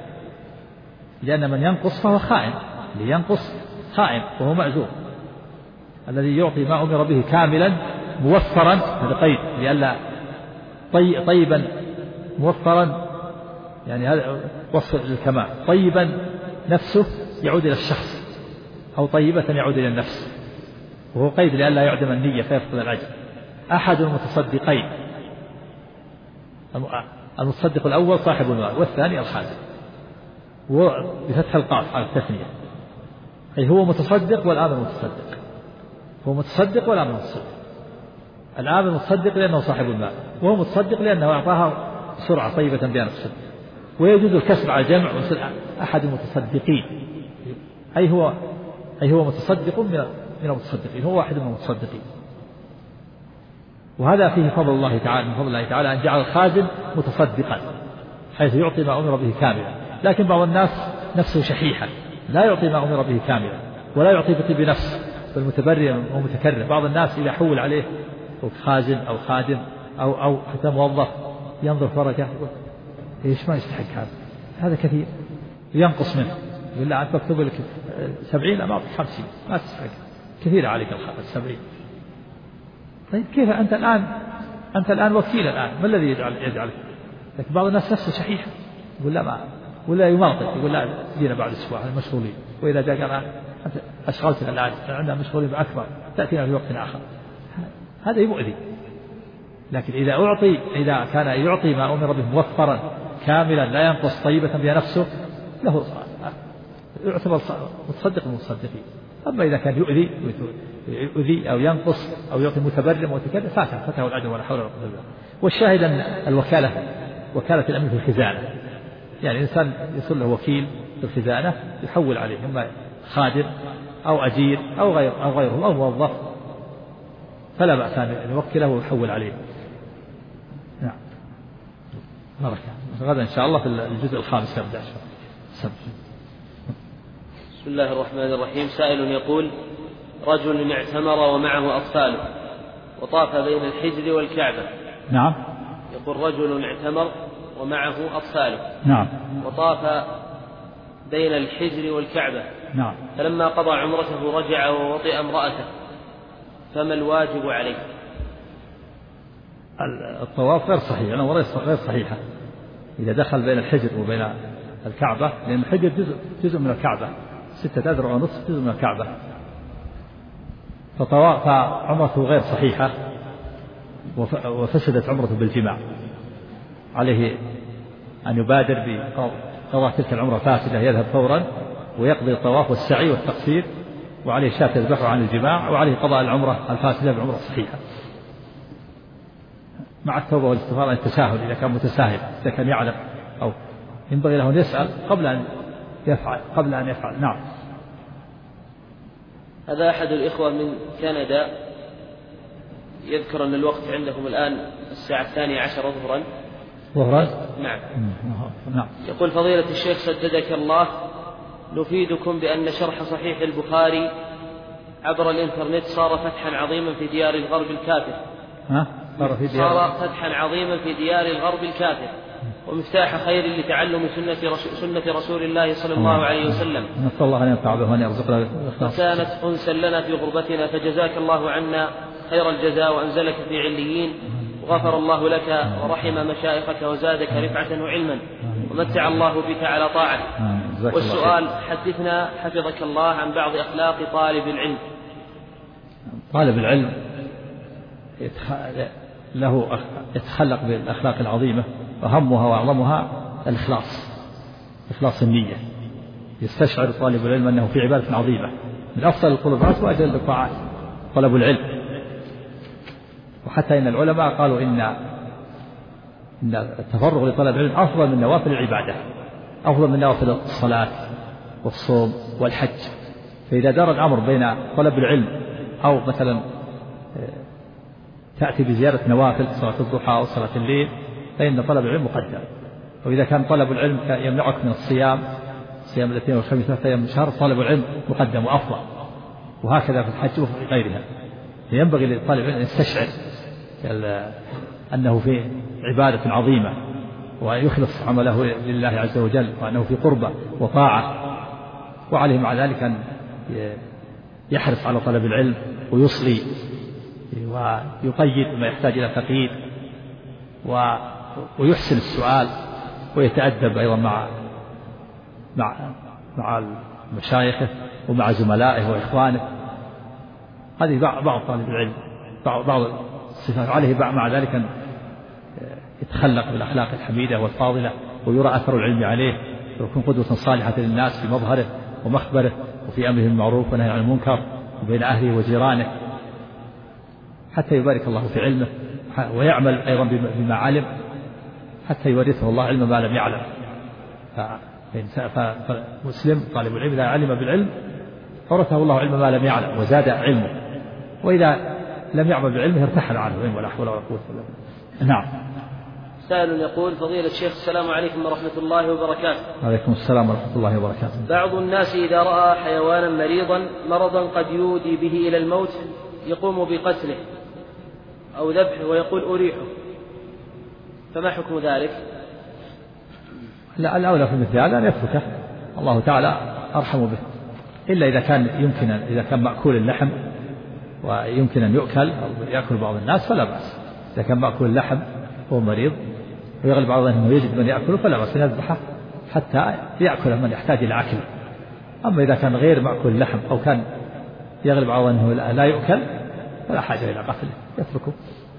لأن من ينقص فهو خائن، اللي ينقص خائن وهو معذور. الذي يعطي ما أمر به كاملا موفرا، هذا قيد، لئلا طيبا موفرا، يعني هذا وصف للكمال. طيبا نفسه يعود إلى الشخص، أو طيبة يعود إلى النفس، وهو قيد لئلا يعدم النية فيفقد الأجر. أحد المتصدقين، المتصدق الأول صاحب المال، والثاني الخازن، وبفتح القاف على التثنية، أي هو متصدق والآن متصدق، هو متصدق والآن متصدق. الآن متصدق لأنه صاحب المال، وهو متصدق لأنه أعطاها سرعة طيبة بها نفسه. ويجوز الكسر على الجمع ويصير أحد المتصدقين، أي هو متصدق من المتصدقين، هو واحد من المتصدقين. وهذا فيه فضل الله تعالى، من فضل الله تعالى أن جعل الخازن متصدقا حيث يعطي ما أمر به كاملا. لكن بعض الناس نفسه شحيحا لا يعطي ما أمر به كاملا، ولا يعطي بطيب نفس، بل متبرع ومتكرر. بعض الناس إذا حول عليه خازن أو خادم أو حتى موظف ينظر فرجه إيش ما يستحق هذا كثير، ينقص منه، يقول لا أنت مكتوب لك 70 لا ما أعطيك 50، ما تستحق، كثير عليك 70. طيب كيف أنت الآن وكيل الآن، ما الذي يجعلك؟ لكن بعض الناس نفسه شحيح، يقول لا ما، ولا يماطل، يقول لا جينا بعد أسبوع مشغولين، وإذا جاء قال أنت أشغلتنا الآن، عندنا مشغولين بأكبر، تأتينا في وقت آخر، هذا يؤذي. لكن إذا كان يعطي ما أمر به موفرا كاملا لا ينقص طيبة بها نفسه، له يعتبر متصدق من المتصدقين. أما إذا كان يؤذي أو ينقص أو يعطي متبرم وتكلم فاته الأجر ولا حول ولا قوة إلا بالله. والشاهد أن وكالة الأمين في الخزانة، يعني الإنسان يصير له وكيل في الخزانة يحول عليه، إما خادم أو أجير أو غيره أو موظف، فلا بأس أن يوكله ويحول عليه. نعم. غدا إن شاء الله في الجزء الخامس نبدأ. بسم الله الرحمن الرحيم. سائل يقول: رجل اعتمر ومعه أطفاله وطاف بين الحجر والكعبة. نعم. يقول: رجل اعتمر ومعه أطفاله. نعم. وطاف بين الحجر والكعبة. نعم. فلما قضى عمرته رجع ووطئ امرأته، فما الواجب عليه؟ الطواف غير صحيح، أنا غير صحيحة إذا دخل بين الحجر وبين الكعبة، لأن الحجر جزء من الكعبة، 6 أذرع ونصف جزء من الكعبة، فعمرته غير صحيحة وفسدت عمرته بالجماع. عليه أن يبادر بقضاء تلك العمرة فاسدة، يذهب فورا ويقضي الطواف والسعي والتقصير وعليه شاة يذبحها عن الجماع، وعليه قضاء العمرة الفاسدة بعمرة صحيحة، مع التوبة والاستغفار عن التساهل إذا كان متساهل، إذا كان يعلم أو ينبغي له أن يسأل قبل أن يفعل. نعم. هذا أحد الإخوة من كندا يذكر أن الوقت عندهم الآن الساعة 12 ظهرا. نعم. يقول: فضيلة الشيخ سددك الله، نفيدكم بأن شرح صحيح البخاري عبر الإنترنت صار فتحا عظيما في ديار الغرب الكافر. صار فتحا عظيما في ديار الغرب الكافر، ومفتاح خير لتعلم سنة رسول الله صلى الله عليه وسلم. نسأل الله أن ينفع به وأن يرزقنا الإخلاص. وكانت أنسا لنا في غربتنا، فجزاك الله عنا خير الجزاء وأنزلك في عليين، وغفر الله لك ورحم مشايخك وزادك رفعة وعلما، ومتع الله بك على طاعة. والسؤال: حدثنا حفظك الله عن بعض أخلاق طالب العلم. طالب العلم له يتخلق بالأخلاق العظيمة، وأهمها وأعظمها إخلاص النية. يستشعر طالب العلم أنه في عبادة عظيمة، من أفضل القربات وأجل الطاعات طلب العلم. وحتى إن العلماء قالوا إن التفرغ لطلب العلم أفضل من نوافل العبادة، أفضل من نوافل الصلاة والصوم والحج. فإذا دار الأمر بين طلب العلم أو مثلا تأتي بزيارة نوافل صلاة الضحى أو صلاة الليل، فإن طلب العلم مقدم. وإذا كان طلب العلم يمنعك من صيام الاثنين والخميس 3 أيام من الشهر، طلب العلم مقدم وأفضل. وهكذا في الحج وفي غيرها. ينبغي للطالب العلم أن يستشعر أنه في عبادة عظيمة، ويخلص عمله لله عز وجل، وأنه في قربة وطاعة. وعليه مع ذلك أن يحرص على طلب العلم ويصلي ويقيد ما يحتاج إلى تقييد، ويحسن السؤال، ويتأدب أيضا مع مشايخه ومع زملائه وإخوانه. هذه بعض طالب العلم، بعض الصفات. عليه مع ذلك أن يتخلق بالأخلاق الحميدة والفاضلة، ويرى أثر العلم عليه، ويكون قدوة صالحة للناس في مظهره ومخبره، وفي أمره بالمعروف ونهي عن المنكر، وبين أهله وجيرانه، حتى يبارك الله في علمه، ويعمل أيضا بما علم، حتى يورثه الله علم ما لم يعلم. فمسلم طالب العلم إذا علم بالعلم ورثه الله علم ما لم يعلم وزاد علمه، وإذا لم يعمل بعلمه ارتحل عنه، ولا حول ولا قوة إلا بالله. نعم. سائل يقول: فضيلة الشيخ السلام عليكم ورحمة الله وبركاته. وعليكم السلام ورحمة الله وبركاته. بعض الناس إذا رأى حيوانا مرضا قد يودي به إلى الموت يقوم بقتله أو ذبحه ويقول أريحه، فما حكم ذلك؟ لا، الأولى في مثل هذا أن يتركه، الله تعالى أرحم به، إلا إذا كان مأكول اللحم ويمكن أن يؤكل أو يأكل بعض الناس فلا بأس. إذا كان مأكول اللحم وهو مريض ويغلب بعض أنه يجد من يأكله فلا بأس يذبحه حتى يأكل من يحتاج إلى أكله. أما إذا كان غير مأكول اللحم أو كان يغلب بعض أنه لا يؤكل فلا حاجة إلى قتله، يتركه.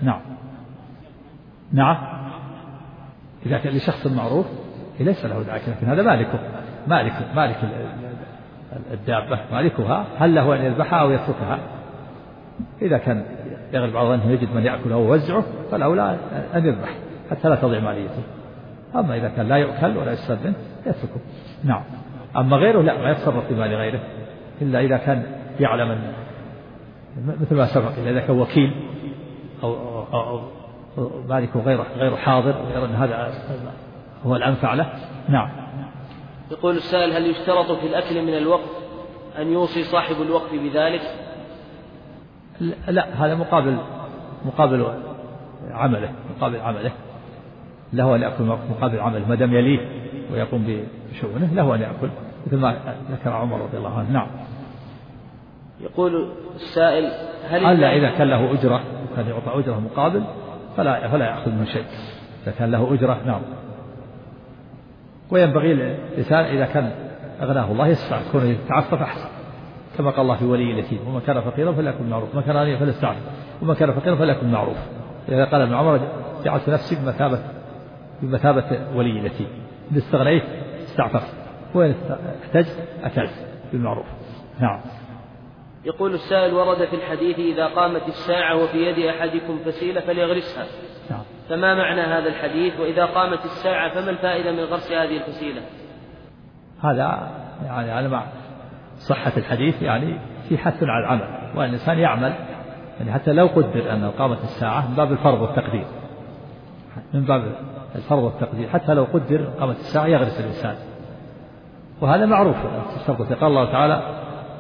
نعم. إذا كان لشخص معروف ليس له ذلك، لكن هذا مالك الدابة، مالكها، هل له أن يذبحها أو يتركها؟ إذا كان يغلب بعض أنه يجد من يأكله ويوزعه فالأولى أن يذبح حتى لا تضيع ماليته. أما إذا كان لا يؤكل ولا يستخدم يتركه. نعم. أما غيره لا، ما يتصرف في مال غيره إلا إذا كان يعلم مثل ما سبق، إذا كان وكيل أو مالك غير حاضر ويرى أن هذا هو الأنفع له. نعم. يقول السائل: هل يشترط في الأكل من الوقف أن يوصي صاحب الوقف بذلك؟ لا، هذا مقابل عمله له أن يأكل مقابل عمله، ما دام يليه ويقوم بشؤونه له أن يأكل، مثل ما ذكر عمر رضي الله عنه. نعم. يقول السائل: هل إذا كان له أجرة كان يعطى أجرة مقابل فلا يأخذ منه شيء، إذا كان له أجرة. نعم. وينبغي الإنسان إذا كان أغناه الله يستعف، كونه يتعفف أحسن، كما قال الله في ولي اليتيم: ومن كان فقيرا فليكن معروف، ومن كان غنيا فليستعفف، ومن كان فقيرا فليكن معروف. إذا قال ابن عمر: جعلت نفسي بمثابة ولي اليتيم، إذا استغنيت استعففت، وإن احتجت أكلت بالمعروف. نعم. يقول السائل: ورد في الحديث: إذا قامت الساعة وفي يد أحدكم فسيلة فليغرسها. فما معنى هذا الحديث؟ وإذا قامت الساعة فما الفائدة من غرس هذه الفسيلة؟ هذا يعني على مع صحة الحديث، يعني في حث على العمل، وأن الإنسان يعمل، يعني حتى لو قدر أن قامت الساعة من باب الفرض والتقدير، من باب الفرض والتقدير، حتى لو قدر قامت الساعة يغرس الإنسان، وهذا معروف. قال الله تعالى: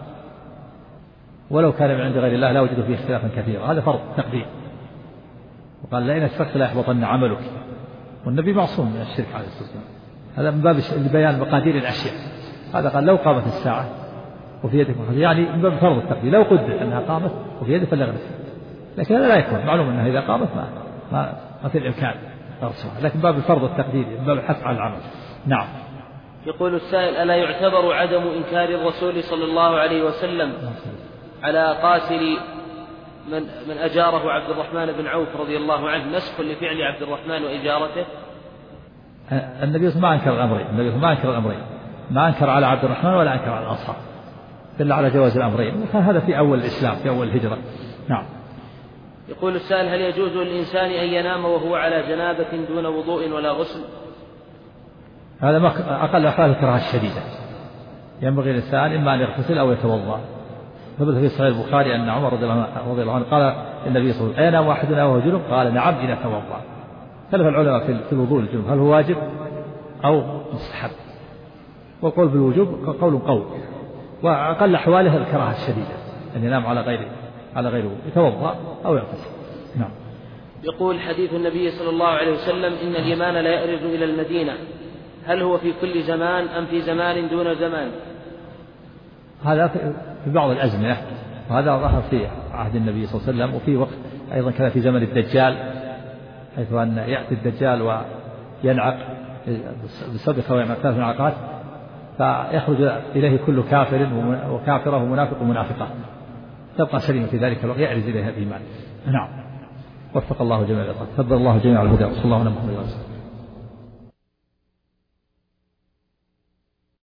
ولو كان من عند غير الله لا وجدوا فيه اختلافا كثيرا. هذا فرض تقدير. وقال: لئن أشركت لا يحبطن عملك. والنبي معصوم من الشرك عليه الصلاة والسلام. هذا من باب بيان مقادير الأشياء. هذا قال: لو قامت الساعة وفي يدك، يعني من باب فرض التقدير، لو قدر أنها قامت وفي يدك فليغرس. لكن هذا لا يكون، معلوم أنها إذا قامت ما في الإمكان غرسها، لكن باب الفرض والتقدير، من باب الحث على العمل. نعم. يقول السائل: ألا يعتبر عدم إنكار الرسول صلى الله عليه وسلم على قاتل من أجاره عبد الرحمن بن عوف رضي الله عنه نسخ لفعل عبد الرحمن وإجارته؟ النبي ما أنكر الأمرين، ما أنكر على عبد الرحمن ولا أنكر على الأنصار، دل على جواز الأمرين، وكان هذا في أول الإسلام، في أول الهجرة. نعم. يقول السائل: هل يجوز للإنسان أن ينام وهو على جنابة دون وضوء ولا غسل؟ هذا أقل أحوال الكراهة الشديدة. ينبغي الإنسان إما أن يغتسل أو يتوضأ. ثبت في صحيح البخاري أن عمر رضي الله عنه قال النبي صلى الله عليه وسلم: أينام أحدنا وهو جنب؟ قال: نعم إذا توضأ. اختلف العلماء في الوضوء للجنب، هل هو واجب أو مستحب؟ والقول بالوجوب قول، وأقل أحواله الكراهة الشديدة، أن ينام على غيره، يتوضأ أو يغتسل. نعم. يقول: حديث النبي صلى الله عليه وسلم: إن الإيمان لا يأرز إلى المدينة، هل هو في كل زمان أم في زمان دون زمان؟ هذا في بعض الأزمنة، وهذا ظهر في عهد النبي صلى الله عليه وسلم، وفي وقت أيضا كان في زمن الدجال، حيث أن يأتي الدجال وينعق بصدقة وينعق 3 انعاقات، فيخرج إليه كل كافر وكافرة ومنافق ومنافقة، تبقى سليمة في ذلك الوقت، يعرض إليها الإيمان. نعم. وفق الله جميع الأخوة، تفضل الله جميع الهدى، وصلى الله على محمد وسلم.